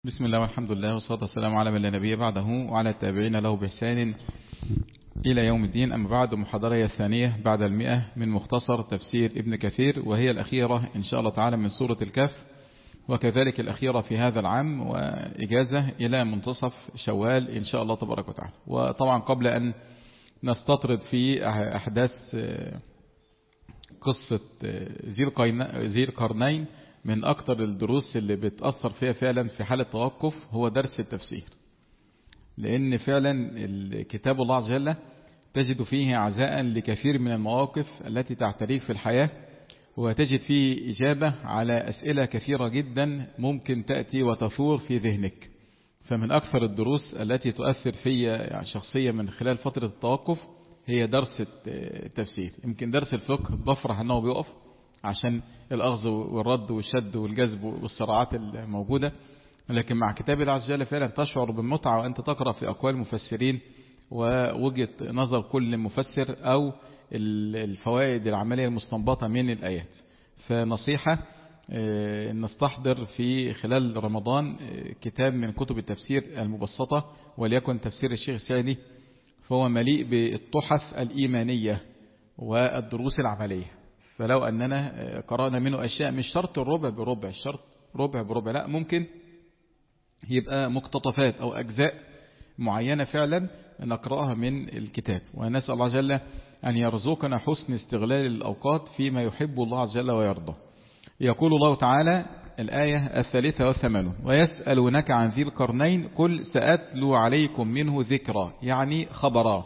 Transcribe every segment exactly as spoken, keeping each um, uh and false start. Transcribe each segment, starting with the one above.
بسم الله والحمد لله والصلاة والسلام على من لا نبي بعده وعلى التابعين له بإحسان إلى يوم الدين. أما بعد، محاضرة الثانية بعد المئة من مختصر تفسير ابن كثير، وهي الأخيرة إن شاء الله تعالى من سورة الكهف، وكذلك الأخيرة في هذا العام، وإجازة إلى منتصف شوال إن شاء الله تبارك وتعالى. وطبعا قبل أن نستطرد في أحداث قصة ذي القرنين، من أكتر الدروس اللي بتأثر فيها فعلا في حالة توقف هو درس التفسير، لأن فعلا كتاب الله عز وجل تجد فيه عزاء لكثير من المواقف التي تعتريك في الحياة، وتجد فيه إجابة على أسئلة كثيرة جدا ممكن تأتي وتثور في ذهنك. فمن أكثر الدروس التي تؤثر في شخصية من خلال فترة التوقف هي درس التفسير. يمكن درس الفقه بفرح أنه بيقف عشان الأخذ والرد والشد والجذب والصراعات الموجودة، لكن مع كتاب الله عز وجل فعلا تشعر بالمتعة وأنت تقرأ في أقوال المفسرين ووجهة نظر كل مفسر أو الفوائد العملية المستنبطة من الآيات. فنصيحة نستحضر في خلال رمضان كتاب من كتب التفسير المبسطة، وليكن تفسير الشيخ السعدي، فهو مليء بالتحف الإيمانية والدروس العملية. فلو أننا قرأنا منه أشياء مش شرط الربع بربع، الشرط ربع بربع، لا، ممكن يبقى مقتطفات أو أجزاء معينة فعلا نقرأها من الكتاب. ونسأل الله جل أن يرزقنا حسن استغلال الأوقات فيما يحب الله عز وجل ويرضى. يقول الله تعالى الآية الثالثة والثمانون: ويسألونك عن ذي القرنين قل سأتلو عليكم منه ذكرا، يعني خبرا.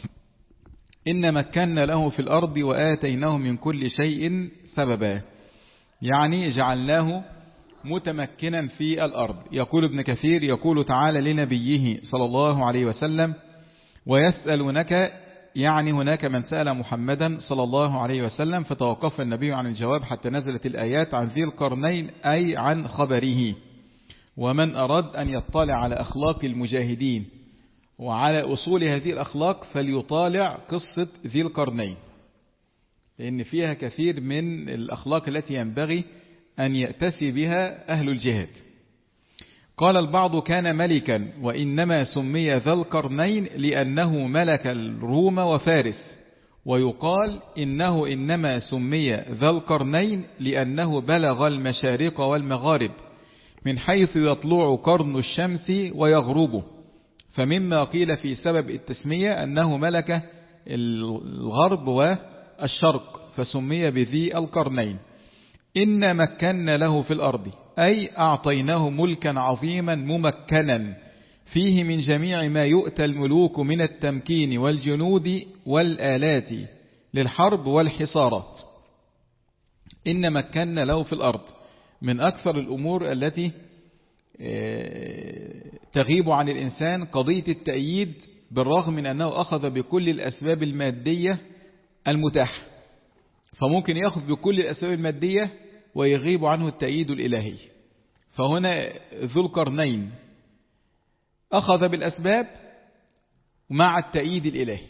إن مكنا له في الأرض وآتيناه من كل شيء سببا، يعني جعلناه متمكنا في الأرض. يقول ابن كثير: يقول تعالى لنبيه صلى الله عليه وسلم: ويسألونك، يعني هناك من سأل محمدا صلى الله عليه وسلم فتوقف النبي عن الجواب حتى نزلت الآيات عن ذي القرنين، أي عن خبره. ومن أراد أن يطلع على أخلاق المجاهدين وعلى أصول هذه الأخلاق فليطالع قصة ذي القرنين، لأن فيها كثير من الأخلاق التي ينبغي أن يأتسي بها أهل الجهاد. قال البعض: كان ملكا وإنما سمي ذا القرنين لأنه ملك الروم وفارس. ويقال إنه إنما سمي ذا القرنين لأنه بلغ المشارق والمغارب من حيث يطلع قرن الشمس ويغربه. فمما قيل في سبب التسمية أنه ملك الغرب والشرق فسمي بذي القرنين. إن مكنا له في الأرض، أي أعطيناه ملكا عظيما ممكنا فيه من جميع ما يؤتى الملوك من التمكين والجنود والآلات للحرب والحصارات. إن مكنا له في الأرض من أكثر الأمور التي تغيب عن الإنسان قضية التأييد، بالرغم من أنه أخذ بكل الأسباب المادية المتاحة، فممكن يأخذ بكل الأسباب المادية ويغيب عنه التأييد الإلهي. فهنا ذو القرنين أخذ بالأسباب مع التأييد الإلهي.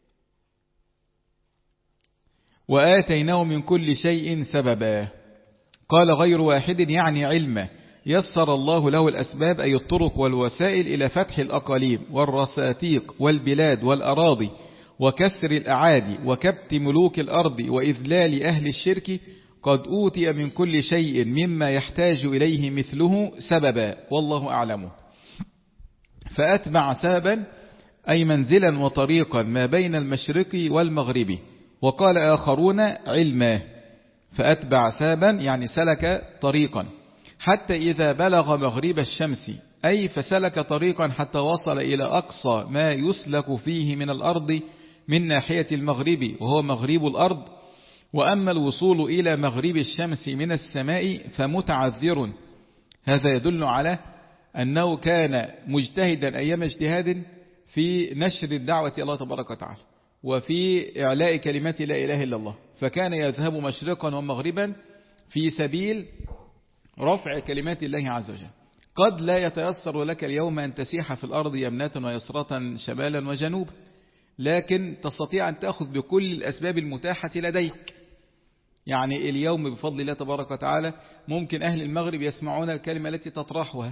وآتيناه من كل شيء سببا، قال غير واحد يعني علما، يسر الله له الأسباب أي الطرق والوسائل إلى فتح الأقاليم والرساتيق والبلاد والأراضي وكسر الأعادي وكبت ملوك الأرض وإذلال أهل الشرك. قد أوتي من كل شيء مما يحتاج إليه مثله سببا، والله أعلم. فأتبع سببا أي منزلا وطريقا ما بين المشرق والمغرب. وقال آخرون علما، فأتبع سببا يعني سلك طريقا حتى إذا بلغ مغرب الشمس، أي فسلك طريقا حتى وصل إلى أقصى ما يسلك فيه من الأرض من ناحية المغرب وهو مغرب الأرض. وأما الوصول إلى مغرب الشمس من السماء فمتعذر. هذا يدل على أنه كان مجتهدا أيام اجتهاد في نشر الدعوة الله تبارك وتعالى وفي إعلاء كلمات لا إله إلا الله، فكان يذهب مشرقا ومغربا في سبيل رفع كلمات الله عز وجل. قد لا يتيسر لك اليوم أن تسيح في الأرض يمنة ويسرة شمالا وجنوبا، لكن تستطيع أن تأخذ بكل الأسباب المتاحة لديك. يعني اليوم بفضل الله تبارك وتعالى ممكن أهل المغرب يسمعون الكلمة التي تطرحها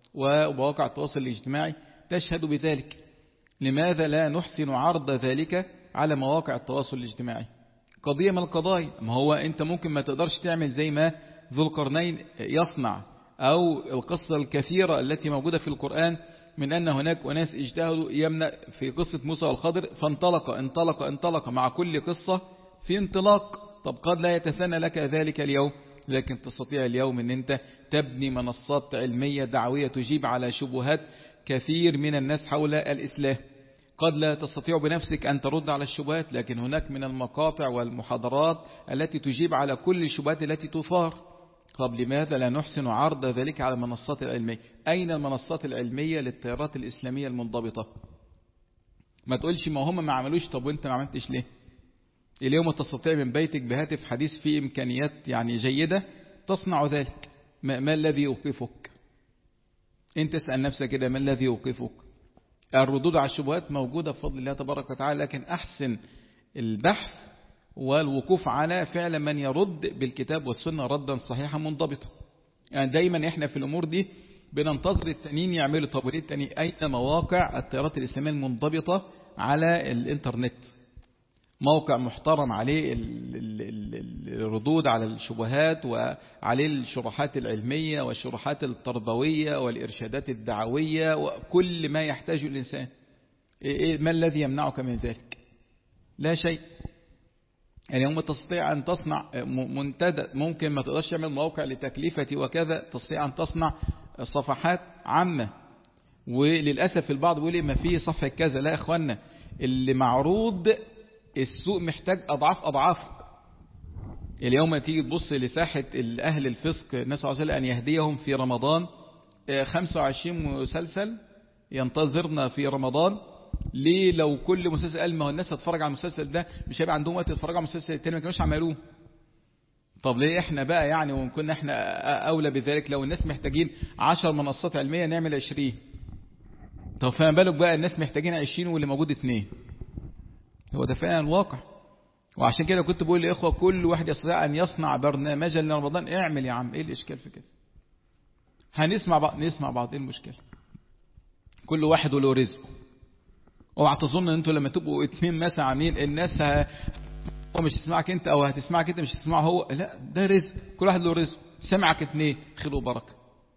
ومواقع التواصل الاجتماعي تشهد بذلك. لماذا لا نحسن عرض ذلك على مواقع التواصل الاجتماعي؟ قضية من القضايا. ما هو أنت ممكن ما تقدرش تعمل زي ما ذو القرنين يصنع، أو القصة الكثيرة التي موجودة في القرآن من أن هناك أناس اجتهدوا يمنع في قصة موسى والخضر، فانطلق انطلق انطلق مع كل قصة في انطلاق. طب قد لا يتسنى لك ذلك اليوم، لكن تستطيع اليوم أن أنت تبني منصات علمية دعوية تجيب على شبهات كثير من الناس حول الإسلام. قد لا تستطيع بنفسك أن ترد على الشبهات، لكن هناك من المقاطع والمحاضرات التي تجيب على كل الشبهات التي تثار. طب لماذا لا نحسن عرض ذلك على المنصات العلمية؟ أين المنصات العلمية للتيارات الإسلامية المنضبطة؟ ما تقولش ما هم ما عملوش، طب وانت ما عملتش ليه؟ اليوم تستطيع من بيتك بهاتف حديث فيه إمكانيات يعني جيدة تصنع ذلك. ما, ما الذي يوقفك؟ انت اسأل نفسك كده، ما الذي يوقفك؟ الردود على الشبهات موجودة بفضل الله تبارك وتعالى، لكن أحسن البحث والوقوف على فعل من يرد بالكتاب والسنة ردا صحيحا منضبطا. يعني دايما احنا في الأمور دي بننتظر التانيين يعملوا. طب وليه التانيين؟ أين مواقع التيارات الإسلامية المنضبطة على الإنترنت؟ موقع محترم عليه الردود على الشبهات وعليه الشروحات العلمية والشروحات التربوية والإرشادات الدعوية وكل ما يحتاجه الإنسان. ما الذي يمنعك من ذلك؟ لا شيء. يعني يوم تستطيع أن تصنع منتدى، ممكن ما تقدرش تعمل موقع لتكلفتي وكذا، تستطيع أن تصنع صفحات عامة. وللأسف البعض بيقول لي ما فيه صفحة كذا. لا يا إخوانا، اللي معروض السوق محتاج أضعاف أضعافه. اليوم تيجي تبص لساحة أهل الفسق، نسأل الله أن يهديهم في رمضان، خمسة وعشرين مسلسل ينتظرنا في رمضان. ليه؟ لو كل مسلسل قال ما هو الناس هتفرج على المسلسل ده مش هيبقى عندهم وقت يتفرج على المسلسل التاني ما كانوش عملوه. طب ليه احنا بقى يعني وكنا احنا أولى بذلك؟ لو الناس محتاجين عشر منصات علمية نعمل عشرين. طب فما بالك بقى الناس محتاجين عشرين واللي موجود اتنين؟ هو ده فعلا الواقع. وعشان كده كنت بقول لإخوة كل واحد يستطيع أن يصنع برنامجا لرمضان اعمل يا عم، ايه الإشكال في كده؟ هنسمع بعض، نسمع بعض، ايه المشكلة؟ كل واحد وله رزقه. اوعى تظن ان انتوا لما تبقوا اتنين مثلا عاملين الناس ه... هو مش تسمعك انت او هتسمعك انت مش تسمعه هو، لا ده رزق، كل واحد له رزقه. سمعك اتنين خير وبركة،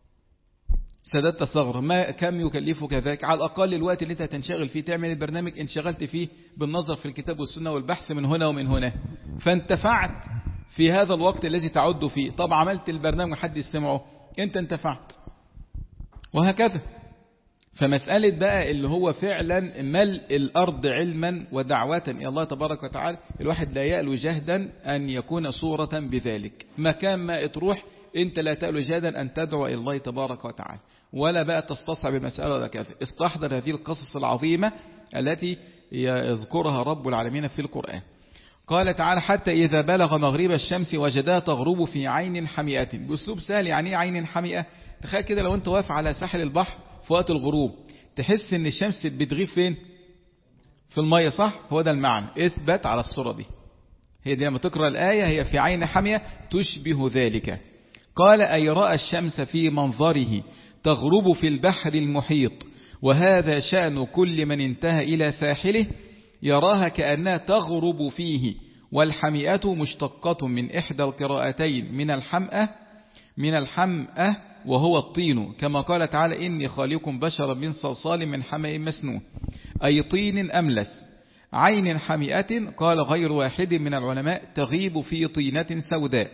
سددت ثغر، ما كم يكلفك ذلك؟ على الأقل الوقت اللي انت هتنشغل فيه تعمل البرنامج انشغلت فيه بالنظر في الكتاب والسنة والبحث من هنا ومن هنا، فانتفعت في هذا الوقت الذي تعد فيه. طب عملت البرنامج وحد يسمعه، انت انتفعت، وهكذا. فمسألة بقى اللي هو فعلا ملء الأرض علما ودعوة إلى الله تبارك وتعالى، الواحد لا يألو جهدا أن يكون صورة بذلك. مكان ما تروح انت لا تألو جهدا أن تدعو إلى الله تبارك وتعالى، ولا بقى تستصعب المسألة ولا كذا. استحضر هذه القصص العظيمة التي يذكرها رب العالمين في القرآن. قال تعالى: حتى إذا بلغ مغرب الشمس وجدها تغرب في عين حمئة. بأسلوب سهل. يعني ايه عين حمئة؟ تخيل كده لو انت واقف على ساحل البحر في وقت الغروب، تحس ان الشمس بتغيب فين؟ في المية، صح؟ هو ده المعنى. اثبت على الصورة دي، هي دي لما تقرأ الآية هي في عين حمئة تشبه ذلك. قال: أي رأى الشمس في منظره تغرب في البحر المحيط، وهذا شأن كل من انتهى إلى ساحله يراها كأنها تغرب فيه. والحمئة مشتقة من إحدى القراءتين من الحمأة من الحمأة وهو الطين، كما قال تعالى: إني خالق بشرا من صلصال من حمأ مسنون، أي طين أملس. عين حمئة قال غير واحد من العلماء تغيب في طينة سوداء.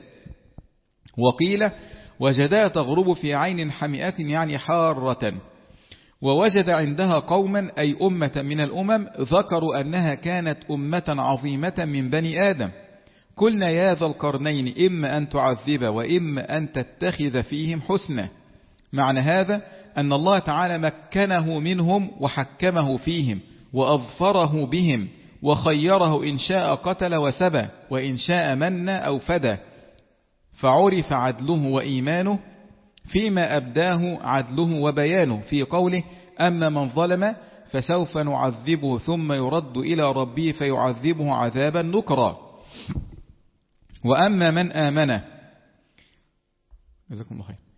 وقيل وجدها تغرب في عين حمئة يعني حارة. ووجد عندها قوما أي أمة من الأمم ذكروا أنها كانت أمة عظيمة من بني آدم. قلنا يا ذا القرنين إما أن تعذب وإما أن تتخذ فيهم حسنا. معنى هذا أن الله تعالى مكنه منهم وحكمه فيهم وأظفره بهم وخيره إن شاء قتل وسبى وإن شاء من أو فدى، فعرف عدله وإيمانه فيما أبداه عدله وبيانه في قوله: أما من ظلم فسوف نعذبه ثم يرد إلى ربه فيعذبه عذابا نكرا. وأما من آمن جزاكم الله خير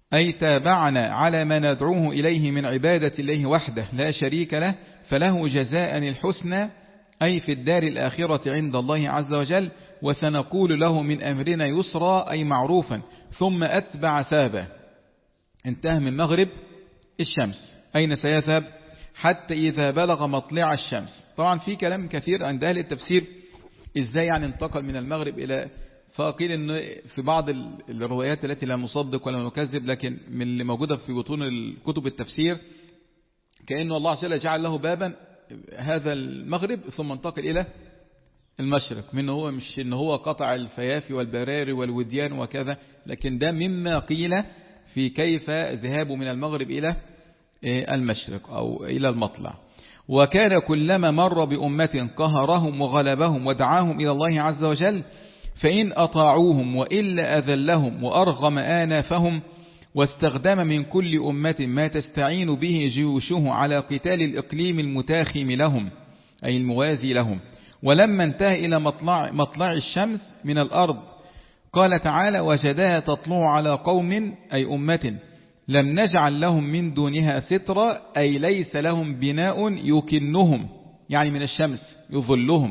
أي تابعنا على ما ندعوه إليه من عبادة الله وحده لا شريك له، فله جزاء الحسنى أي في الدار الآخرة عند الله عز وجل، وسنقول له من أمرنا يسرا أي معروفا، ثم أتبع سابا. انتهى من مغرب الشمس، أين سيذهب؟ حتى إذا بلغ مطلع الشمس. طبعا في كلام كثير عند أهل التفسير إزاي يعني انتقل من المغرب إلى، فقيل إنه في بعض الروايات التي لا نصدق ولا نكذب، لكن من اللي موجودة في بطون الكتب التفسير كأنه الله عز وجل جعل له بابا هذا المغرب ثم انتقل إلى المشرق، من هو مش إن هو قطع الفيافي والبراري والوديان وكذا، لكن ده مما قيل في كيف ذهابه من المغرب إلى المشرق أو إلى المطلع. وكان كلما مر بأمة قهرهم وغلبهم ودعاهم إلى الله عز وجل، فإن أطاعوهم وإلا أذلهم وأرغم آنافهم، واستخدم من كل أمة ما تستعين به جيوشه على قتال الإقليم المتاخم لهم أي الموازي لهم. ولما انتهى إلى مطلع, مطلع الشمس من الأرض قال تعالى: وجدها تطلع على قوم أي أمة لم نجعل لهم من دونها سترا أي ليس لهم بناء يكنهم يعني من الشمس يظلهم،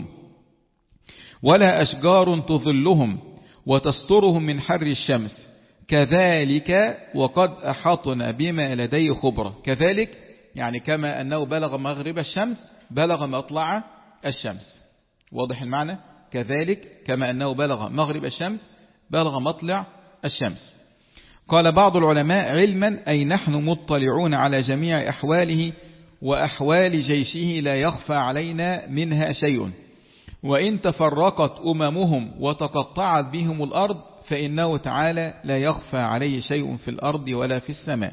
ولا أشجار تظلهم وتسترهم من حر الشمس، كذلك وقد أحاطنا بما لديه خبرة. كذلك يعني كما أنه بلغ مغرب الشمس بلغ مطلع الشمس. واضح المعنى؟ كذلك كما أنه بلغ مغرب الشمس بلغ مطلع الشمس. قال بعض العلماء: علما أي نحن مطلعون على جميع أحواله وأحوال جيشه لا يخفى علينا منها شيء، وإن تفرقت أممهم وتقطعت بهم الأرض فإنه تعالى لا يخفى عليه شيء في الأرض ولا في السماء.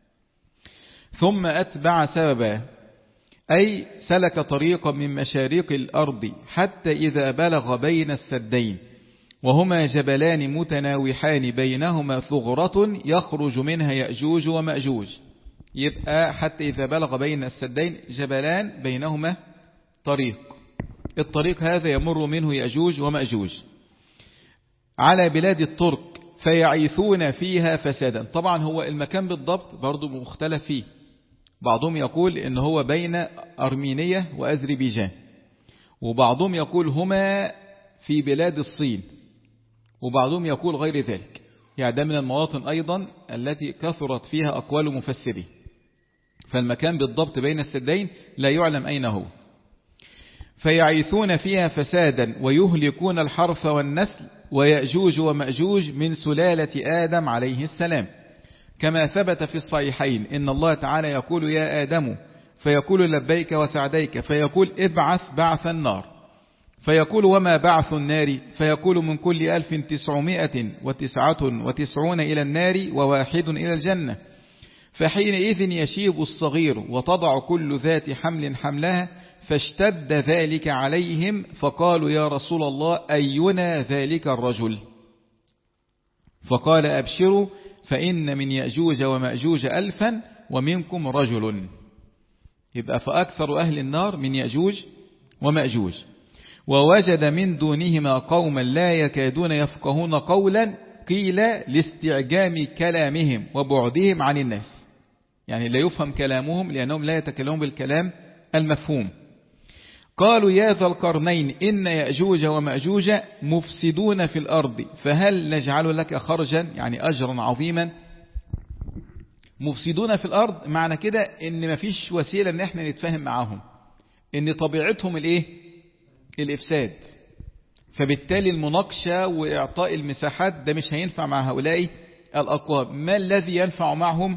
ثم أتبع سببا أي سلك طريقا من مشارق الأرض حتى إذا بلغ بين السدين، وهما جبلان متناوحان بينهما ثغرة يخرج منها يأجوج ومأجوج. يبقى حتى إذا بلغ بين السدين جبلان بينهما طريق، الطريق هذا يمر منه يأجوج ومأجوج على بلاد الترك فيعيثون فيها فسادا. طبعا هو المكان بالضبط برضو مختلف فيه، بعضهم يقول إن هو بين أرمينيا وأذربيجان، وبعضهم يقول هما في بلاد الصين، وبعضهم يقول غير ذلك. يعني ده من المواطن أيضا التي كثرت فيها أقوال مفسرين، فالمكان بالضبط بين السدين لا يعلم أين هو. فيعيثون فيها فسادا ويهلكون الحرث والنسل، ويأجوج ومأجوج من سلالة آدم عليه السلام، كما ثبت في الصحيحين إن الله تعالى يقول: يا آدم، فيقول: لبيك وسعديك، فيقول: ابعث بعث النار، فيقول: وما بعث النار؟ فيقول: من كل ألف تسعمائة وتسعة وتسعون إلى النار وواحد إلى الجنة. فحينئذ يشيب الصغير وتضع كل ذات حمل حملها، فاشتد ذلك عليهم فقالوا: يا رسول الله، أينا ذلك الرجل؟ فقال: أبشروا، فإن من يأجوج ومأجوج ألفا ومنكم رجل. يبقى فأكثر أهل النار من يأجوج ومأجوج. ووجد من دونهما قوما لا يكادون يفقهون قولا، قيل لاستعجام كلامهم وبعدهم عن الناس، يعني لا يفهم كلامهم لأنهم لا يتكلمون بالكلام المفهوم. قالوا: يا ذا القرنين، إن يأجوج ومأجوج مفسدون في الأرض، فهل نجعل لك خرجا؟ يعني أجرا عظيما. مفسدون في الأرض معنى كده إن مفيش وسيلة إن احنا نتفاهم معهم، إن طبيعتهم الإيه؟ الإفساد، فبالتالي المناقشة وإعطاء المساحات ده مش هينفع مع هؤلاء الأقوام. ما الذي ينفع معهم؟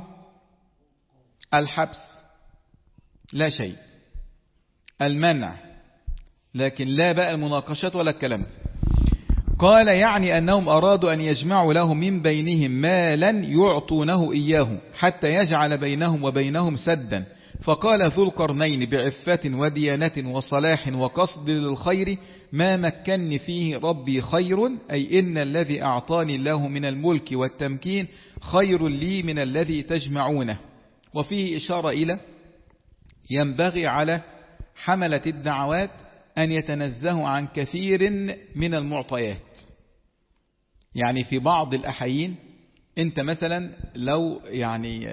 الحبس، لا شيء، المنع، لكن لا بقى المناقشات ولا الكلام ده. قال: يعني أنهم أرادوا أن يجمعوا له من بينهم مالا يعطونه إياه حتى يجعل بينهم وبينهم سدا. فقال ذو القرنين بعفة وديانة وصلاح وقصد للخير: ما مكنني فيه ربي خير، أي إن الذي أعطاني الله من الملك والتمكين خير لي من الذي تجمعونه. وفيه إشارة إلى ينبغي على حملة الدعوات أن يتنزهوا عن كثير من المعطيات. يعني في بعض الأحيين انت مثلا لو يعني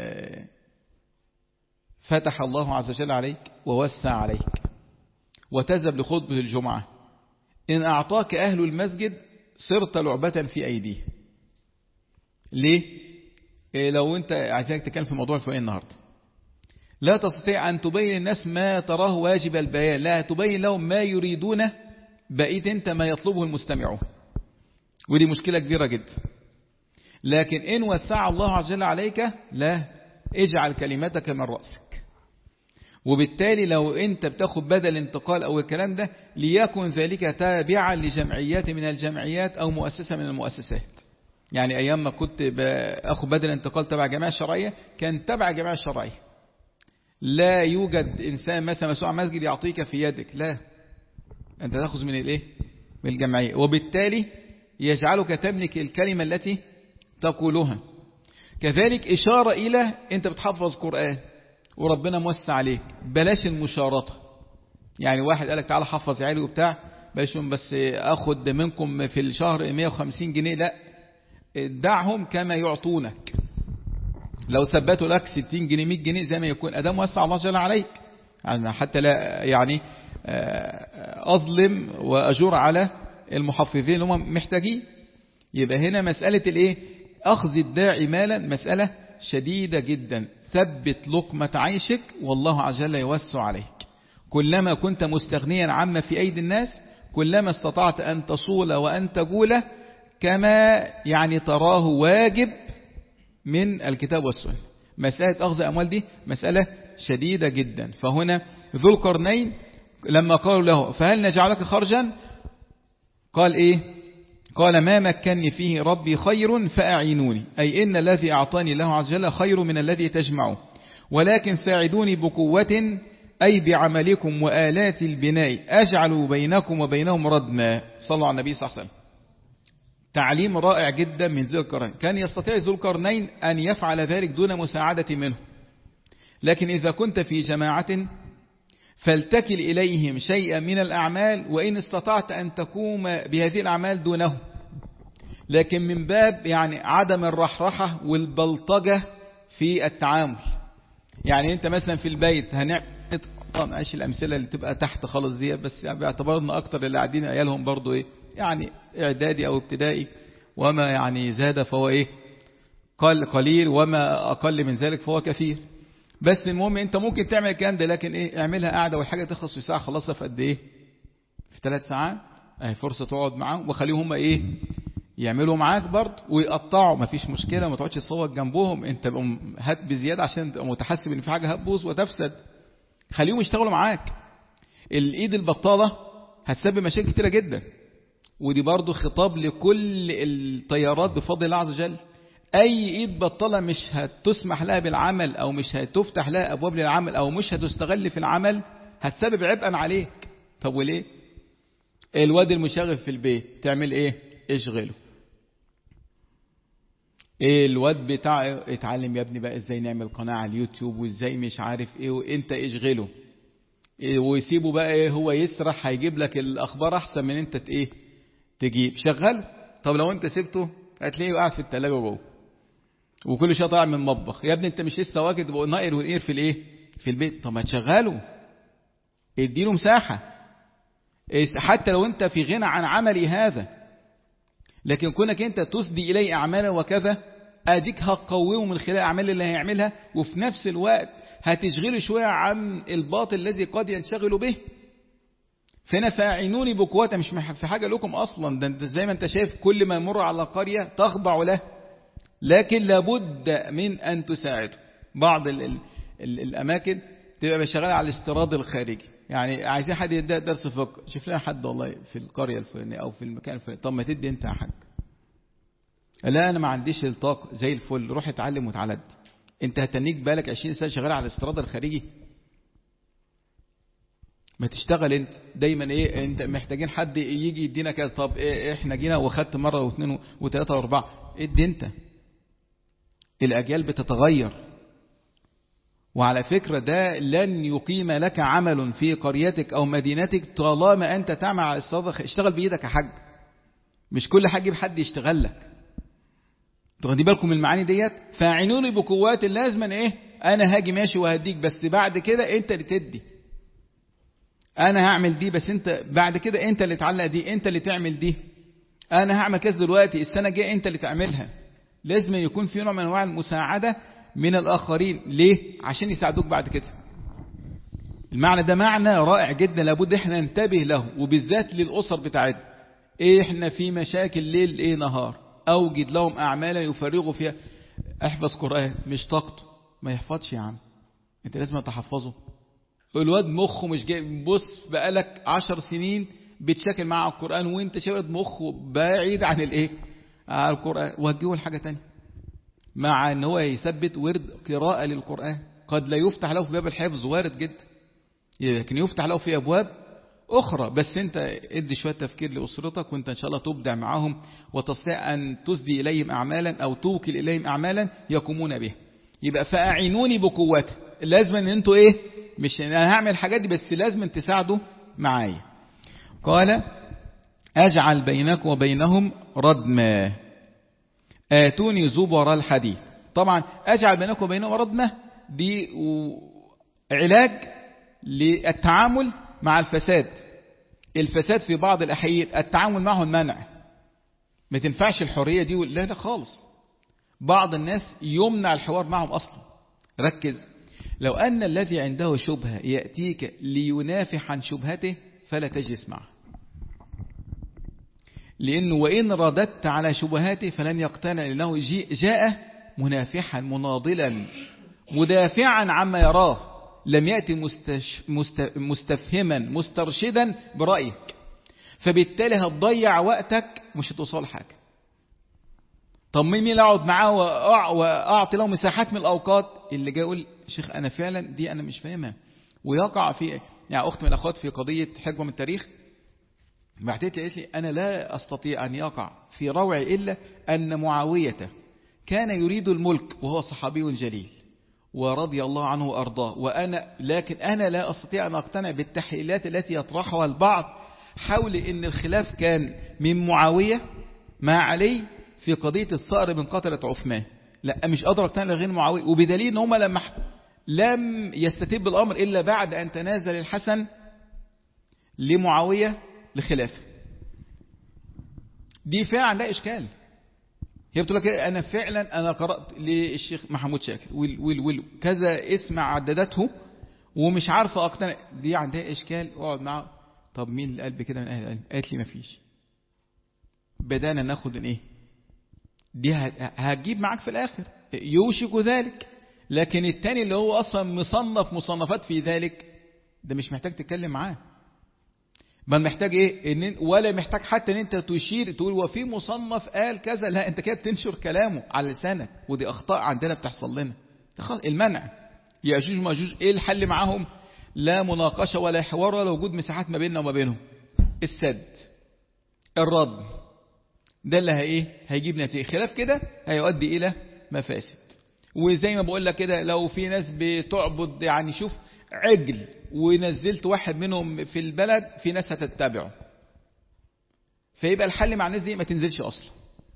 فتح الله عز وجل عليك ووسع عليك وتذهب لخطبة الجمعة، إن أعطاك أهل المسجد صرت لعبة في أيديه. ليه؟ إيه لو أنت عايزك تتكلم في موضوع الفقه النهاردة، لا تستطيع أن تبين الناس ما تراه واجب البيان، لا تبين لهم ما يريدونه، بقيت أنت ما يطلبه المستمعون، ودي مشكلة كبيرة جدا. لكن إن وسع الله عز وجل عليك، لا، اجعل كلمتك من رأسك. وبالتالي لو انت بتاخد بدل انتقال او الكلام ده، ليكن ذلك تابعا لجمعيات من الجمعيات او مؤسسة من المؤسسات. يعني ايام ما كنت باخد بدل انتقال تبع جماعة الشرعية، كان تبع جماعة الشرعية، لا يوجد انسان مثلا مسؤول عن مسجد يعطيك في يدك، لا، انت تاخذ من الايه، من الجمعية، وبالتالي يجعلك تملك الكلمة التي تقولها. كذلك اشارة الى انت بتحفظ قرآن وربنا موسع عليك، بلاش المشارطة. يعني واحد قالك تعالى حفظ عيالي وبتاع، بلاش بس اخد منكم في الشهر مئة وخمسين جنيه، لا، دعهم كما يعطونك. لو ثبتوا لك ستين جنيه مئة جنيه زي ما يكون، ادام وسع الله جل عليك، يعني حتى لا يعني اظلم واجور على المحفظين اللي هم محتاجين. يبقى هنا مسألة الايه، اخذ الداعي مالا مسألة شديدة جدا. ثبت لقمة عيشك والله عز وجل يوسع عليك. كلما كنت مستغنيا عما في أيدي الناس، كلما استطعت أن تصول وأن تقول كما يعني تراه واجب من الكتاب والسنة. مسألة أخذ أموال دي مسألة شديدة جدا. فهنا ذو القرنين لما قالوا له فهل نجعلك خرجا، قال إيه؟ قال ما مكنني فيه ربي خير فأعينوني، أي إن الذي أعطاني الله عز وجل خير من الذي تجمعه، ولكن ساعدوني بقوة، أي بعملكم وآلات البناء، أجعل بينكم وبينهم ردما. صلوا على النبي صلى الله عليه وسلم. تعليم رائع جدا من ذو القرنين. كان يستطيع ذو القرنين أن يفعل ذلك دون مساعدة منه، لكن إذا كنت في جماعة فالتكل إليهم شيئا من الأعمال، وإن استطعت أن تقوم بهذه الأعمال دونه. لكن من باب يعني عدم الرحرحة والبلطجة في التعامل. يعني أنت مثلا في البيت هنعمل ماشي، الأمثلة اللي تبقى تحت خالص دي، بس يعني باعتبارنا أكتر اللي قاعدين عيالهم برضو إيه يعني إعدادي أو ابتدائي، وما يعني زاد فهو إيه قل قليل، وما أقل من ذلك فهو كثير. بس المهم انت ممكن تعمل الكلام ده، لكن ايه، اعملها قاعده والحاجه تخلص في ساعه، خلصها في قد ايه، في ثلاث ساعات. اهي فرصه تقعد معاهم وخليهم هم ايه يعملوا معاك برضه ويقطعوا، مفيش مشكله، ما تقعدش تصوت جنبهم، انت هات بزياده عشان تبقى متحسب ان في حاجه هتبوظ وتفسد. خليهم يشتغلوا معاك. الايد البطاله هتسبب مشاكل كتيره جدا، ودي برضه خطاب لكل التيارات بفضل الله عز وجل. أي إيد بطلة مش هتسمح لها بالعمل، أو مش هتفتح لها أبواب للعمل، أو مش هتستغل في العمل، هتسبب عبئا عليك. طب وليه؟ الواد المشاغب في البيت تعمل إيه؟ اشغله. إيه الواد بتاع اتعلم يا ابني بقى إزاي نعمل قناة على اليوتيوب وإزاي مش عارف إيه، وإنت اشغله. إيه ويسيبه بقى إيه هو يسرح، هيجيب لك الأخبار أحسن من أنت إيه تجيب. شغله. طب لو أنت سبته هتلاقيه قاعد في التلاجة جوه، وكل شيء طالع من المطبخ. يا ابني انت مش لسه واجد تبقى ناقر ونقير في الايه في البيت. طب ما تشغله، اديله مساحه، حتى لو انت في غنى عن عملي هذا. لكن كونك انت تسدي اليه اعمالا وكذا، اديك هتقومه من خلال الاعمال اللي هيعملها، وفي نفس الوقت هتشغله شويه عن الباطل الذي قد ينشغل به. فهنا فاعينوني بقوة، مش في حاجه لكم اصلا، ده انت زي ما انت شايف كل ما يمر على قريه تخضع له، لكن لابد من أن تساعده. بعض ال ال ال الأماكن تبقى شغالة على الاستيراد الخارجي، يعني عايزين حد يدي درس فقه، شوف لنا حد والله في القرية الفلانية أو في المكان الفلاني. طب ما تدي أنت يا حاج. لا أنا ما عنديش الطاقة، زي الفل، روح اتعلم وتعالى. أنت هتنيك بالك عشرين سنة شغال على الاستيراد الخارجي؟ ما تشتغل أنت دايما. إيه أنت محتاجين حد يجي يدينا كذا. طب إيه إحنا جينا وخدت مرة واثنين وثلاثة وأربعة، ادي أنت. الأجيال بتتغير. وعلى فكرة ده لن يقيم لك عمل في قريتك أو مدينتك طالما أنت تعمل على الاستيراد. اشتغل بإيدك يا حاج، مش كل حاجة بحد يشتغل لك. تاخدي بالكم من المعاني ديت. فاعينوني بقوات لازما ايه، انا هاجي ماشي وهديك، بس بعد كده انت اللي تدي. انا هعمل دي بس انت بعد كده انت اللي تعلق دي، انت اللي تعمل دي. انا هعمل كذا دلوقتي، السنه الجايه انت اللي تعملها. لازم يكون في نوع من انواع المساعده من الاخرين. ليه؟ عشان يساعدوك بعد كده. المعنى ده معنى رائع جدا، لابد احنا ننتبه له، وبالذات للاسر بتاعتنا. إيه احنا في مشاكل ليل ايه نهار، اوجد لهم اعمالا يفرغوا فيها. احفظ قرآن، مش طاقته ما يحفظش يا عم، انت لازم تحفظه. الواد مخه مش جاي، بص بقالك عشر سنين بتشاكل مع القرآن وانت شايف مخه بعيد عن الايه، على القرآن، وجهه لحاجة تانية. مع ان هو يثبت ورد قراءة للقرآن، قد لا يفتح له في باب الحفظ، وارد جدا، لكن يفتح له في ابواب اخرى. بس انت ادي شوية تفكير لاسرتك، وانت ان شاء الله تبدع معهم وتستطيع ان تسدي اليهم اعمالا او توكل اليهم اعمالا يقومون به. يبقى فاعينوني بقوته، لازم ان انتوا ايه، مش انا هعمل الحاجات دي بس، لازم تساعدوا معايا. قال اجعل بينك وبينهم ردما آتوني زبر الحديد. طبعا اجعل بينك وبينهم ردما دي علاج للتعامل مع الفساد. الفساد في بعض الأحيان التعامل معه المنع، ما تنفعش الحرية دي، لا لا خالص. بعض الناس يمنع الحوار معهم أصلا. ركز، لو أن الذي عنده شبهة يأتيك لينافح عن شبهته فلا تجلس معه، لأنه وإن رددت على شبهاته فلن يقتنع، لأنه جاء منافحا مناضلا مدافعا عما يراه، لم يأتي مستش مست مستفهما مسترشدا برأيك. فبالتالي هتضيع وقتك، مش هتوصل حاجة. طب مين اللي اقعد معاه واعطي له مساحات من الاوقات؟ اللي جاي يقول شيخ انا فعلا دي انا مش فاهمها، ويقع في يعني اخت من الاخوات في قضيه حقبه من التاريخ، بعتت لي قالت لي انا لا استطيع ان يقع في روعي الا ان معاويه كان يريد الملك وهو صحابي جليل ورضي الله عنه وارضاه، وانا لكن انا لا استطيع ان اقتنع بالتحليلات التي يطرحها البعض حول ان الخلاف كان من معاويه مع علي في قضية الثأر من قتلة عثمان. لا مش قادر اقتنع غير معاوية، وبدليل ان هم لم لم يستتب الامر الا بعد ان تنازل الحسن لمعاوية لخلافه. دي فعلا عندها اشكال. هي بتقول لك انا فعلا انا قرأت للشيخ محمود شاكر وال وال وال كذا اسم عددته ومش عارفه اقتنع، دي عندها اشكال. اقعد معاه، طب مين اللي قال بكده من اهل العلم؟ قالت لي ما فيش. بدانا ناخد من ايه، دي هتجيب معاك في الاخر، يوشك ذلك. لكن التاني اللي هو اصلا مصنف مصنفات في ذلك، ده مش محتاج تتكلم معاه، بل محتاج ايه ان ولا محتاج حتى ان انت تشير تقول وفي مصنف قال كذا، لا انت كده بتنشر كلامه على لسانك، ودي اخطاء عندنا بتحصل لنا. المنع يأجوج ومأجوج ايه الحل معاهم؟ لا مناقشه ولا حوار ولا وجود مساحات ما بيننا وما بينهم. السد، الرد، ده اللي هي هيجيب نتيجة. خلاف كده هيؤدي إلى مفاسد. وزي ما بقول لك كده، لو في ناس بتعبد يعني شوف عجل ونزلت واحد منهم في البلد، في ناس هتتبعه، فيبقى الحل مع الناس دي ما تنزلش أصلا.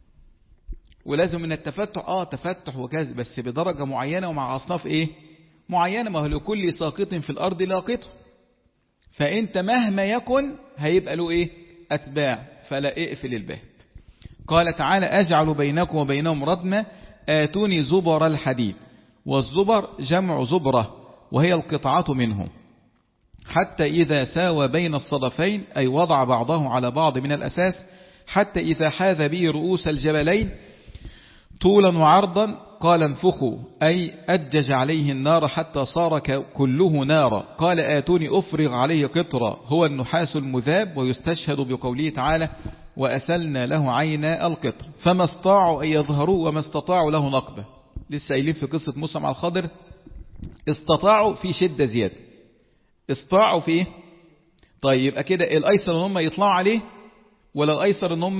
ولازم من التفتح اه تفتح وكذا، بس بدرجة معينة ومع أصناف ايه معينة. ما هو لكل ساقط في الأرض لاقطه، فأنت مهما يكن هيبقى له ايه أتباع، فلا اقفل الباب. قال تعالى أجعل بينكم وبينهم ردما آتوني زبر الحديد. والزبر جمع زبرة وهي القطعة منه، حتى إذا ساوى بين الصدفين، أي وضع بعضه على بعض من الأساس، حتى إذا حاذ به رؤوس الجبلين طولا وعرضا. قال انفخوا، أي أجج عليه النار حتى صار كله نارا. قال آتوني أفرغ عليه قطرا، هو النحاس المذاب. ويستشهد بقوله تعالى وأسلنا له عين القطر، فما استطاعوا أن يظهروا وما استطاعوا له نقبة. لسه قايلين في قصة موسى مع الخضر، استطاعوا في شدة زيادة، استطاعوا في ايه؟ طيب يبقى كده الأيسر ان هم يطلعوا عليه، ولا الأيسر ان هم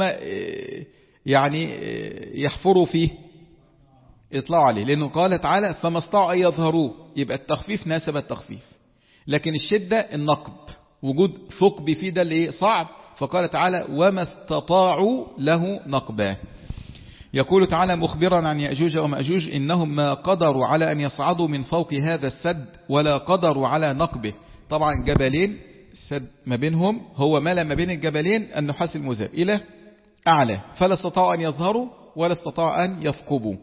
يعني يحفروا فيه يطلعوا عليه؟ لأنه قال تعالى فما استطاعوا أن يظهروه، يبقى التخفيف ناسب التخفيف. لكن الشدة النقب، وجود ثقب فيه ده اللي صعب، فقال تعالى وما استطاعوا له نقبا. يقول تعالى مخبرا عن يأجوج ومأجوج إنهم ما قدروا على أن يصعدوا من فوق هذا السد ولا قدروا على نقبه. طبعا جبلين السد ما بينهم هو ملا ما بين الجبلين النحاس المذاب إلى أعلى، فلا استطاعوا أن يظهروا ولا استطاعوا أن يثقبوا،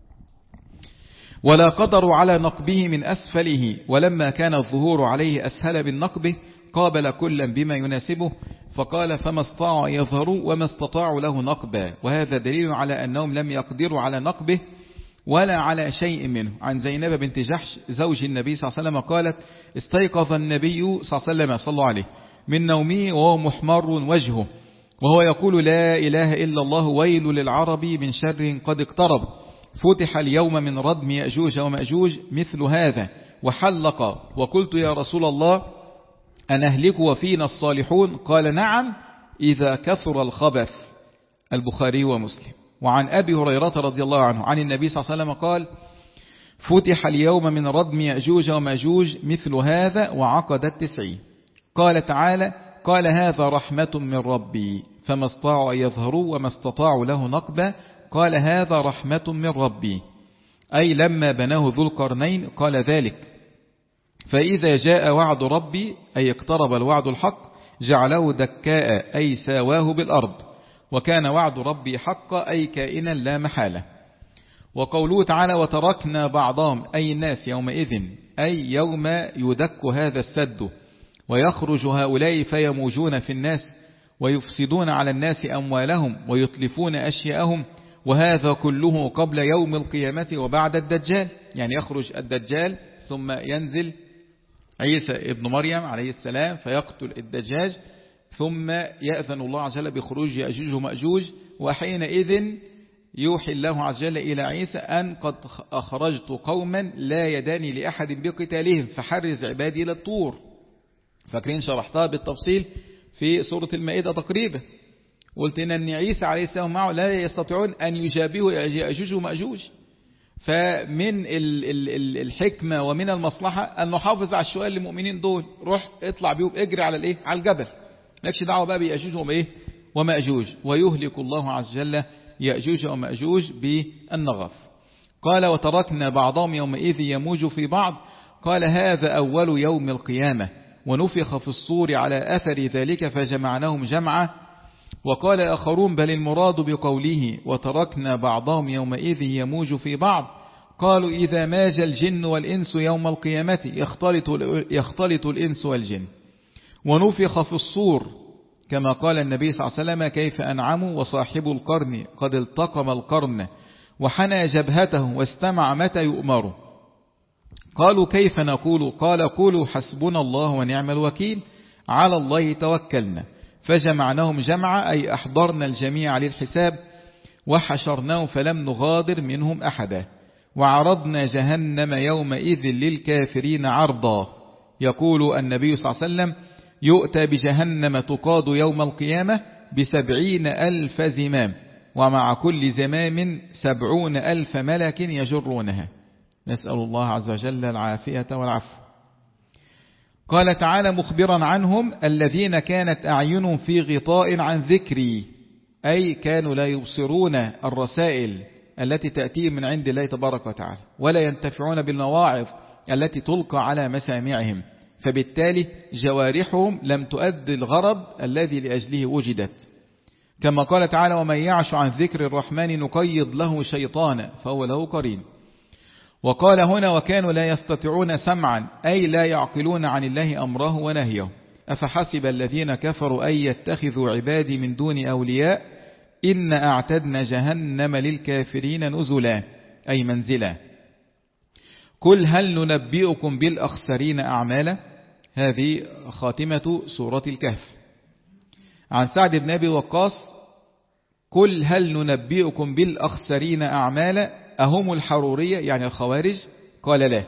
ولا قدروا على نقبه من أسفله، ولما كان الظهور عليه أسهل من نقبه قابل كلا بما يناسبه، فقال فما استطاعوا أن يظهروا وما استطاعوا له نقبا. وهذا دليل على أنهم لم يقدروا على نقبه ولا على شيء منه. عن زينب بنت جحش زوج النبي صلى الله عليه وسلم قالت استيقظ النبي صلى الله عليه وسلم صلى الله عليه من نومه وهو محمر وجهه وهو يقول لا إله إلا الله ويل للعرب من شر قد اقترب، فتح اليوم من ردم يأجوج ومأجوج مثل هذا، وحلق وقلت يا رسول الله أنهلك وفينا الصالحون؟ قال نعم إذا كثر الخبث. البخاري ومسلم. وعن أبي هريرة رضي الله عنه عن النبي صلى الله عليه وسلم قال فتح اليوم من ردم يأجوج ومأجوج مثل هذا وعقد التسعين. قال تعالى قال هذا رحمة من ربي فما استطاعوا أن يظهروا وما استطاعوا له نقبا، قال هذا رحمة من ربي، أي لما بناه ذو القرنين قال ذلك. فإذا جاء وعد ربي أي اقترب الوعد الحق جعله دكاء أي ساواه بالأرض، وكان وعد ربي حقا أي كائنا لا محالة. وقوله تعالى وتركنا بعضهم أي الناس يومئذ أي يوم يدك هذا السد ويخرج هؤلاء فيموجون في الناس ويفسدون على الناس أموالهم ويتلفون أشياءهم، وهذا كله قبل يوم القيامة وبعد الدجال. يعني يخرج الدجال ثم ينزل عيسى ابن مريم عليه السلام فيقتل الدجاج، ثم يأذن الله عز وجل بخروج يأجوج ومأجوج، وحينئذ يوحي الله عز وجل إلى عيسى أن قد أخرجت قوما لا يداني لأحد بقتالهم فحرز عبادي للطور. فاكرين شرحتها بالتفصيل في سورة المائدة تقريبا، قلت إن عيسى عليه السلام معه لا يستطيعون أن يجابهوا يأجوج ومأجوج. فمن الحكمة ومن المصلحة أن نحافظ على الشوال للمؤمنين دول، روح اطلع بيهم اجري على الايه على الجبل، مالكش دعوة بقى بيأجوج ومايه ومأجوج، ويهلك الله عز وجل يأجوج ومأجوج بالنغف. قال وتركنا بعضهم يومئذ يموج في بعض، قال هذا أول يوم القيامة ونفخ في الصور على أثر ذلك فجمعناهم جمعا. وقال آخرون بل المراد بقوله وتركنا بعضهم يومئذ يموج في بعض، قالوا إذا ماج الجن والإنس يوم القيامة يختلط, يختلط الإنس والجن. ونفخ في الصور كما قال النبي صلى الله عليه وسلم كيف أنعموا وصاحب القرن قد التقم القرن وحنى جبهته واستمع متى يؤمر. قالوا كيف نقول؟ قال قولوا حسبنا الله ونعم الوكيل على الله توكلنا. فجمعناهم جمعا أي أحضرنا الجميع للحساب وحشرناهم فلم نغادر منهم أحدا. وعرضنا جهنم يومئذ للكافرين عرضا. يقول النبي صلى الله عليه وسلم يؤتى بجهنم تقاد يوم القيامة بسبعين ألف زمام ومع كل زمام سبعون ألف ملك يجرونها. نسأل الله عز وجل العافية والعفو. قال تعالى مخبرا عنهم الذين كانت أعينهم في غطاء عن ذكري، أي كانوا لا يبصرون الرسائل التي تأتي من عند الله تبارك وتعالى ولا ينتفعون بالمواعظ التي تلقى على مسامعهم، فبالتالي جوارحهم لم تؤدي الغرض الذي لأجله وجدت. كما قال تعالى ومن يعش عن ذكر الرحمن نقيض له شيطانا فهو له قرين. وقال هنا وكانوا لا يستطيعون سمعا أي لا يعقلون عن الله أمره ونهيه. أفحسب الذين كفروا أن يتخذوا عبادي من دون أولياء إن أعتدنا جهنم للكافرين نزلا أي منزلا. قل هل ننبئكم بالأخسرين أعمالا. هذه خاتمة سورة الكهف. عن سعد بن أبي وقاص قل هل ننبئكم بالأخسرين أعمالا أهم الحرورية يعني الخوارج؟ قال لا،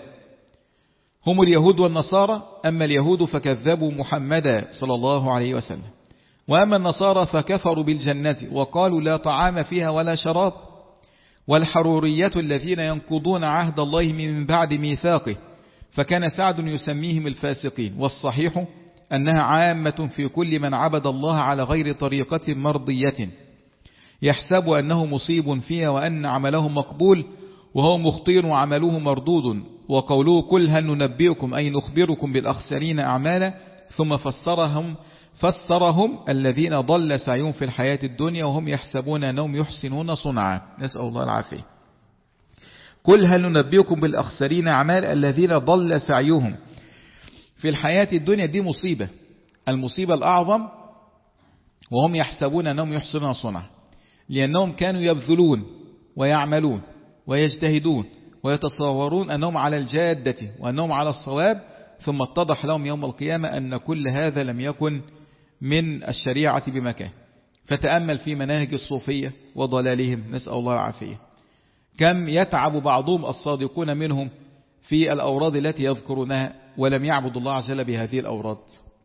هم اليهود والنصارى. أما اليهود فكذبوا محمدا صلى الله عليه وسلم، وأما النصارى فكفروا بالجنة وقالوا لا طعام فيها ولا شراب. والحرورية الذين ينقضون عهد الله من بعد ميثاقه، فكان سعد يسميهم الفاسقين. والصحيح أنها عامة في كل من عبد الله على غير طريقة مرضية، يحسب أنه مصيب فيها وأن عمله مقبول وهو مخطئ وعمله مردود. وقوله قل هل ننبئكم أي نخبركم بالأخسرين أعمالا ثم فسرهم فسرهم الذين ضل سعيهم في الحياة الدنيا وهم يحسبون أنهم يحسنون صنعا. نسأل الله العافية. قل هل ننبئكم بالأخسرين أعمالا الذين ضل سعيهم في الحياة الدنيا. دي مصيبة، المصيبة الأعظم، وهم يحسبون أنهم يحسنون صنعا، لأنهم كانوا يبذلون ويعملون ويجتهدون ويتصورون أنهم على الجادة وأنهم على الصواب، ثم اتضح لهم يوم القيامة أن كل هذا لم يكن من الشريعة بمكان. فتأمل في مناهج الصوفية وضلالهم، نسأل الله العافية. كم يتعب بعضهم الصادقون منهم في الأوراد التي يذكرونها ولم يعبد الله عز وجل بهذه الأوراد،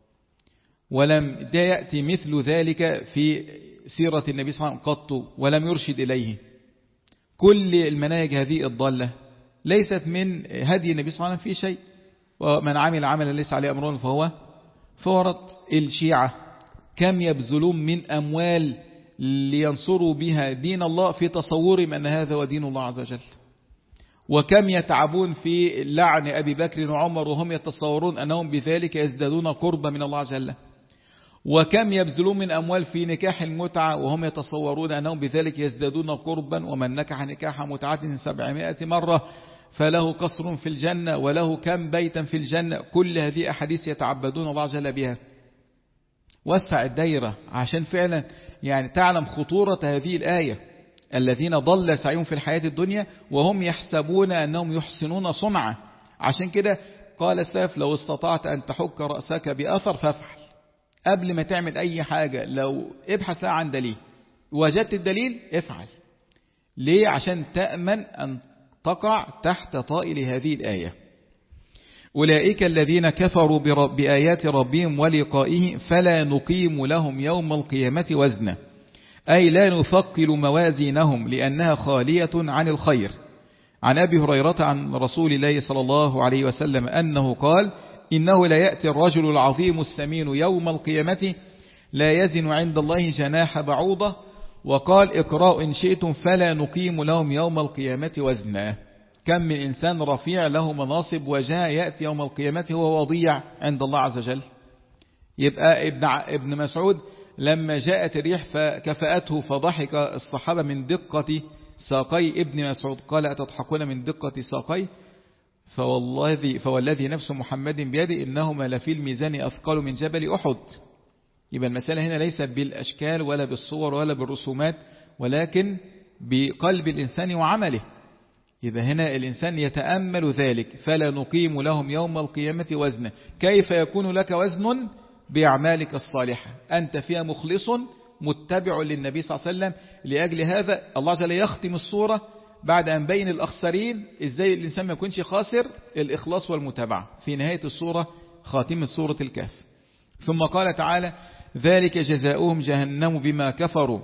ولم ده يأتي مثل ذلك في سيرة النبي صلى الله عليه وسلم قط، ولم يرشد إليه. كل المناهج هذه الضالة ليست من هدي النبي صلى الله عليه وسلم في شيء، ومن عمل عملا ليس عليه أمرنا فهو فورط. الشيعة كم يبذلون من أموال لينصروا بها دين الله في تصورهم أن هذا هو دين الله عز وجل، وكم يتعبون في لعن أبي بكر وعمر وهم يتصورون أنهم بذلك يزدادون قربا من الله عز وجل، وكم يبذلون من أموال في نكاح المتعة وهم يتصورون أنهم بذلك يزدادون قربا، ومن نكح نكاح متعة سبعمائة مرة فله قصر في الجنة وله كم بيتا في الجنة. كل هذه أحاديث يتعبدون الله عز وجل بها. وسع الدائرة عشان فعلا يعني تعلم خطورة هذه الآية، الذين ضل سعيهم في الحياة الدنيا وهم يحسبون أنهم يحسنون صنعا. عشان كده قال السلف لو استطعت أن تحك رأسك بأثر فافعل. قبل ما تعمل أي حاجة لو ابحث لها عن دليل، وجدت الدليل افعل. ليه؟ عشان تأمن أن تقع تحت طائل هذه الآية. أولئك الذين كفروا بآيات ربهم ولقائه فلا نقيم لهم يوم القيامة وزنا، أي لا نثقل موازينهم لأنها خالية عن الخير. عن أبي هريرة عن رسول الله صلى الله عليه وسلم أنه قال إنه لا يأتي الرجل العظيم السمين يوم القيامة لا يزن عند الله جناح بعوضة. وقال اقرأوا إن شئتم فلا نقيم لهم يوم القيامة وزنا. كم من إنسان رفيع له مناصب وجاء يأتي يوم القيامة هو وضيع عند الله عز وجل. يبقى ابن, ابن مسعود لما جاءت الريح فكفأته فضحك الصحابة من دقة ساقي ابن مسعود، قال أتضحكون من دقة ساقي؟ فوالله فوالذي نفس محمد بيده إنهما لفي الميزان أثقل من جبل أحد. يبقى المسألة هنا ليست بالأشكال ولا بالصور ولا بالرسومات، ولكن بقلب الإنسان وعمله. إذا هنا الإنسان يتأمل ذلك، فلا نقيم لهم يوم القيامة وزنا. كيف يكون لك وزن؟ بأعمالك الصالحة، أنت فيها مخلص متبع للنبي صلى الله عليه وسلم. لأجل هذا الله عز وجل يختم الصورة بعد أن بين الأخسرين إزاي الإنسان ما يكونش خاسر، الإخلاص والمتابعة في نهاية الصورة، خاتمة سورة الكهف. ثم قال تعالى ذلك جزاؤهم جهنم بما كفروا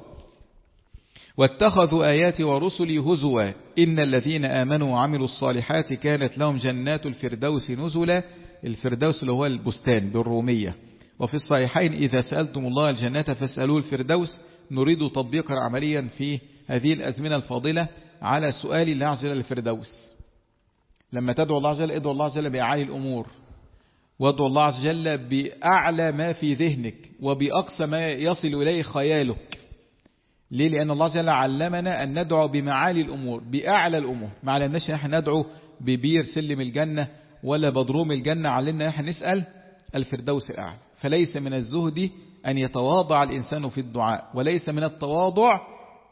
واتخذوا آياتي ورسلي هزوا إن الذين آمنوا وعملوا الصالحات كانت لهم جنات الفردوس نزلا. الفردوس اللي هو البستان بالرومية. وفي الصحيحين إذا سألتم الله الجنة فاسألوه الفردوس. نريد تطبيقا عمليا في هذه الأزمنة الفاضلة على سؤال الله عز وجل الفردوس. لما تدعو الله عز وجل ادعو الله عز وجل بأعالي الأمور، وادعو الله عز وجل بأعلى ما في ذهنك وبأقصى ما يصل إليه خيالك. ليه؟ لأن الله عز وجل علمنا أن ندعو بمعالي الأمور، بأعلى الأمور. ما علمناش نحن ندعو ببير سلم الجنة ولا بدروم الجنة، علمنا نحن نسأل الفردوس الأعلى. فليس من الزهد أن يتواضع الإنسان في الدعاء، وليس من التواضع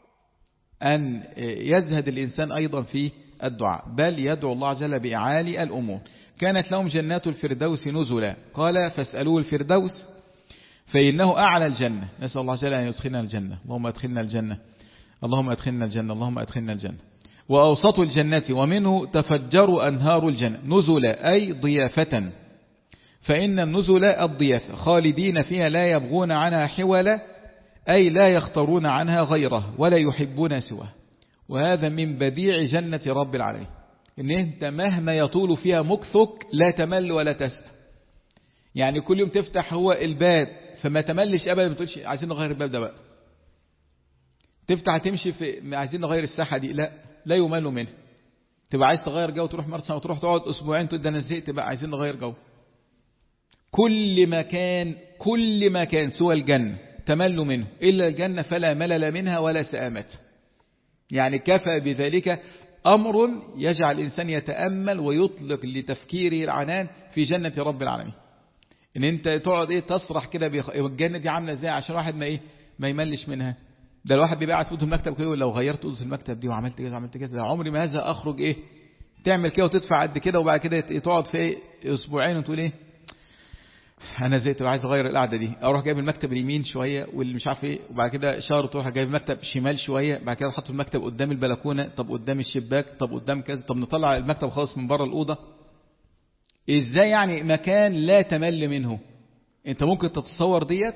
أن يزهد الإنسان أيضا في الدعاء، بل يدعو الله عز وجل بأعالي الأمور. كانت لهم جنات الفردوس نزلا. قال فاسألوه الفردوس فإنه أعلى الجنة. نسأل الله عز وجل أن يدخلنا الجنة. اللهم أدخلنا الجنة، اللهم أدخلنا الجنة، اللهم أدخلنا الجنة. وأوسط الجنة ومنه تفجر أنهار الجنة. نزلا أي ضيافة، فإن النزل الضيافة خالدين فيها لا يبغون عنها حولا، أي لا يختارون عنها غيره ولا يحبون سواه. وهذا من بديع جنة رب العالمين، إن أنت مهما يطول فيها مكثك لا تمل ولا تسأل. يعني كل يوم تفتح هو الباب فما تملش أبدا، ما تقولش عايزين نغير الباب ده بقى. تفتح تمشي في عايزين نغير الساحة دي، لا لا يمل منها. تبقى عايز تغير جو تروح مرسى وتروح تقعد أسبوعين تقول ده أنا زهقت بقى عايزين نغير جو. كل مكان كل مكان سوى الجنة تمل منه، إلا الجنة فلا ملل منها ولا سآمت. يعني كفى بذلك أمر يجعل الإنسان يتأمل ويطلق لتفكيره العنان في جنة رب العالمين. إن أنت تقعد إيه تسرح كده بيخ... الجنة دي عاملة إزاي عشان واحد ما إيه ما يملش منها. ده الواحد بيبقى قاعد في المكتب كده لو غيرت أوضة المكتب دي وعملت كده وعملت كده ده عمري ما هذا أخرج إيه تعمل كده وتدفع قد كده وبعد كده تقعد في إيه أسبوعين وتقول إيه أنا زهقت عايز أغير القعدة دي، أروح جايب المكتب اليمين شوية واللي مش عارف إيه، وبعد كده شهر تروح جايب المكتب شمال شوية، بعد كده حط المكتب قدام البلكونة، طب قدام الشباك، طب قدام كذا، طب نطلع المكتب خالص من بره الأوضة. إزاي يعني مكان لا تمل منه؟ أنت ممكن تتصور ديت؟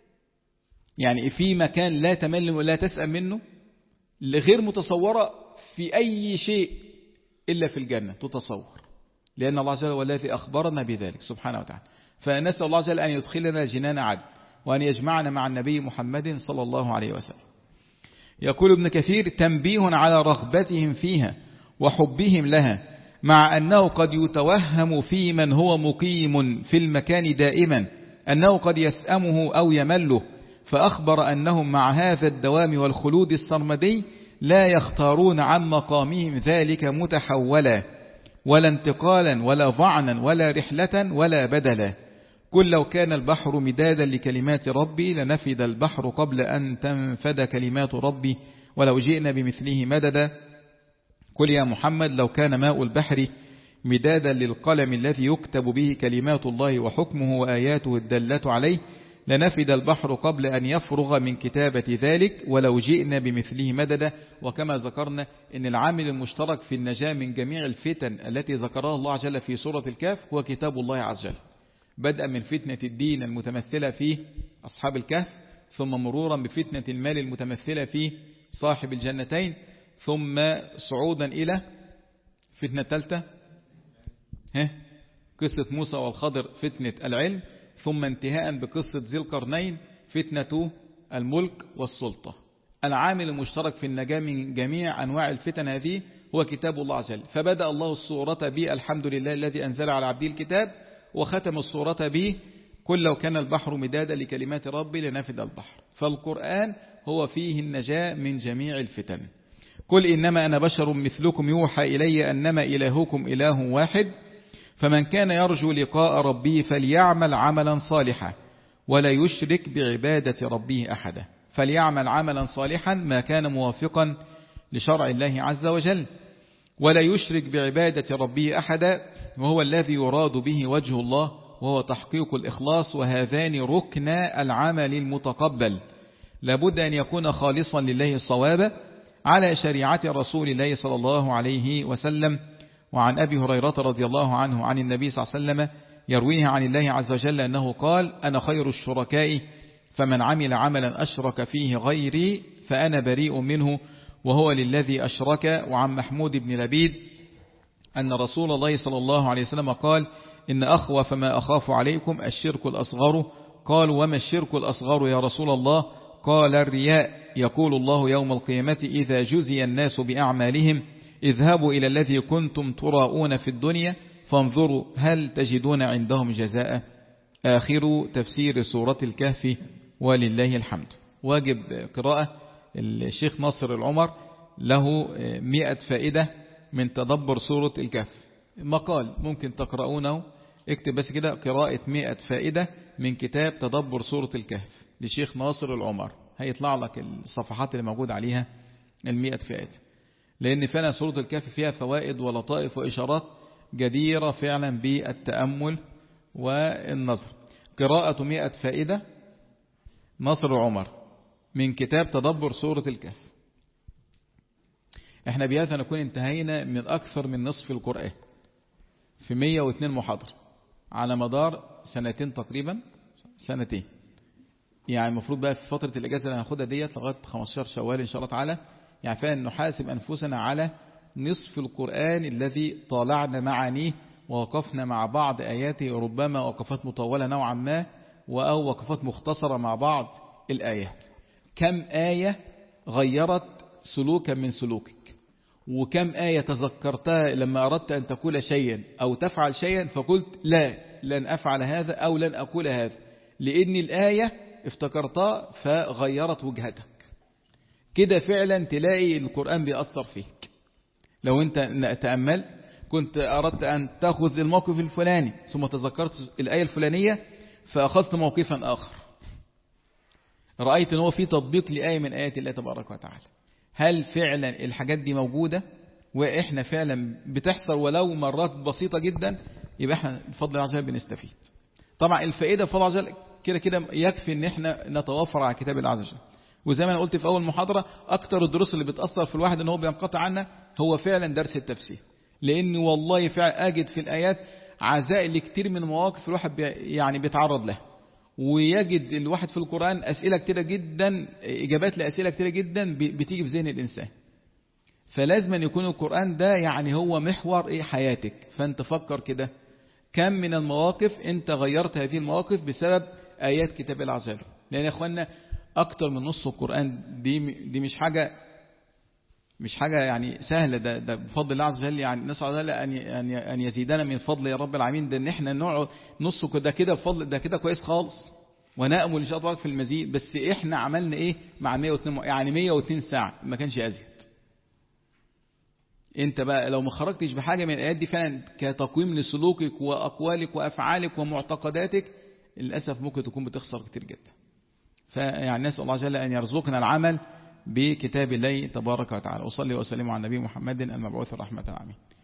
يعني في مكان لا تمل ولا تسأم منه، غير متصورة في أي شيء إلا في الجنة تتصور، لأن الله عز وجل هو الذي أخبرنا بذلك سبحانه وتعالى. فنسأل الله عز وجل أن يدخلنا جنان عدن وأن يجمعنا مع النبي محمد صلى الله عليه وسلم. يقول ابن كثير تنبيه على رغبتهم فيها وحبهم لها، مع أنه قد يتوهم في من هو مقيم في المكان دائما أنه قد يسأمه أو يمله، فأخبر أنهم مع هذا الدوام والخلود السرمدي لا يختارون عن مقامهم ذلك متحولا ولا انتقالا ولا ضعنا ولا رحلة ولا بدلا. قل لو كان البحر مدادا لكلمات ربي لنفد البحر قبل أن تنفد كلمات ربي ولو جئنا بمثله مددا. قل يا محمد لو كان ماء البحر مدادا للقلم الذي يكتب به كلمات الله وحكمه وآياته الدالة عليه لنفد البحر قبل أن يفرغ من كتابة ذلك ولو جئنا بمثله مددا. وكما ذكرنا أن العامل المشترك في النجاة من جميع الفتن التي ذكرها الله عز وجل في سورة الكهف هو كتاب الله عز وجل، بدءا من فتنة الدين المتمثلة في أصحاب الكهف، ثم مرورا بفتنة المال المتمثلة في صاحب الجنتين، ثم صعودا إلى فتنة ثالثة قصة موسى والخضر فتنة العلم، ثم انتهاء بقصة ذي القرنين فتنة الملك والسلطة. العامل المشترك في النجاة من جميع أنواع الفتن هذه هو كتاب الله عز وجل. فبدأ الله السورة بالحمد لله الذي أنزل على عبده الكتاب، وختم السورة به قل لو كان البحر مدادا لكلمات ربي لنفد البحر. فالقرآن هو فيه النجاة من جميع الفتن. قل إنما أنا بشر مثلكم يوحى إلي أنما إلهكم إله واحد فمن كان يرجو لقاء ربه فليعمل عملا صالحا ولا يشرك بعبادة ربه أحدا. فليعمل عملا صالحا ما كان موافقا لشرع الله عز وجل ولا يشرك بعبادة ربه أحدا، وهو الذي يراد به وجه الله وهو تحقيق الإخلاص، وهذان ركنا العمل المتقبل لابد أن يكون خالصا لله صوابا على شريعة رسول الله صلى الله عليه وسلم. وعن أبي هريرة رضي الله عنه عن النبي صلى الله عليه وسلم يرويه عن الله عز وجل أنه قال أنا خير الشركاء فمن عمل عملا أشرك فيه غيري فأنا بريء منه وهو للذي أشرك. وعن محمود بن لبيد أن رسول الله صلى الله عليه وسلم قال إن أخوف ما أخاف عليكم الشرك الأصغر. قالوا وما الشرك الأصغر يا رسول الله؟ قال الرياء. يقول الله يوم القيامة إذا جزي الناس بأعمالهم اذهبوا إلى الذي كنتم تراؤون في الدنيا فانظروا هل تجدون عندهم جزاء. آخر تفسير سورة الكهف ولله الحمد. واجب قراءة الشيخ ناصر العمر له مئة فائدة من تدبر سورة الكهف، مقال ممكن تقرؤونه، اكتب بس كده قراءة مئة فائدة من كتاب تدبر سورة الكهف لشيخ ناصر العمر، هيطلع لك الصفحات اللي موجود عليها المئة فائدة، لأن فعلا سورة الكهف فيها فوائد ولطائف وإشارات جديرة فعلا بالتأمل والنظر. قراءة مئة فائدة ناصر العمر من كتاب تدبر سورة الكهف. احنا بهذا نكون انتهينا من أكثر من نصف القرآن في مئة واثنين محاضرة على مدار سنتين تقريبا، سنتين يعني. المفروض بقى في فترة الإجازة اللي هناخدها ديت لغاية خمستاشر شوال إن شاء الله تعالى، يعني فعلا نحاسب أنفسنا على نصف القرآن الذي طالعنا معانيه ووقفنا مع بعض آياته، ربما وقفات مطولة نوعا ما أو وقفات مختصرة مع بعض الآيات. كم آية غيرت سلوكا من سلوكك. وكم آية تذكرتها لما أردت أن تقول شيئا أو تفعل شيئا فقلت لا لن أفعل هذا أو لن أقول هذا، لأن الآية افتكرتها فغيرت وجهتك. كده فعلا تلاقي القرآن بيأثر فيك. لو أنت تأملت كنت أردت أن تأخذ الموقف الفلاني ثم تذكرت الآية الفلانية فأخذت موقفا آخر، رأيت أنه في تطبيق لآية من آيات الله تبارك وتعالى. هل فعلا الحاجات دي موجودة وإحنا فعلا بتحصل ولو مرات بسيطة جدا؟ يبقى إحنا بفضل الله عز وجل بنستفيد. طبعا الفائدة بفضل الله عز وجل كده كده يكفي ان احنا نتوافر على كتاب الله عز وجل. وزي ما انا قلت في اول محاضرة، اكتر الدروس اللي بتأثر في الواحد ان هو بينقطع عنها هو فعلا درس التفسير، لان والله فعلا اجد في الايات عزاء لكتير من مواقف الواحد بي يعني بيتعرض لها، ويجد الواحد في القرآن اسئلة كتيرة جدا، اجابات لاسئلة كتيرة جدا بتيجي في ذهن الانسان. فلازم أن يكون القرآن ده يعني هو محور ايه حياتك. فانت فكر كده، كم من المواقف انت غيرت هذه المواقف بسبب آيات كتاب الله عز وجل. لأن يا أخوانا أكتر من نص القرآن دي دي مش حاجة مش حاجة يعني سهلة، ده, ده بفضل الله عز وجل. يعني نسأل الله أن أن يزيدنا من فضل يا رب العالمين. ده إن إحنا نقعد نص ده كده بفضل، ده كده كويس خالص، ونأمل إن شاء الله في المزيد. بس إحنا عملنا إيه مع مية واتنين يعني مية واتنين ساعة ما كانش أزيد. انت بقى لو ما خرجتش بحاجة من الآيات دي فعلا كتقويم لسلوكك وأقوالك وأفعالك ومعتقداتك، للأسف ممكن تكون بتخسر كتير جدا. فيعني نسأل الله جل أن يرزقنا العمل بكتاب الله تبارك وتعالى. وصلي وسلم على النبي محمد المبعوث رحمة العالمين.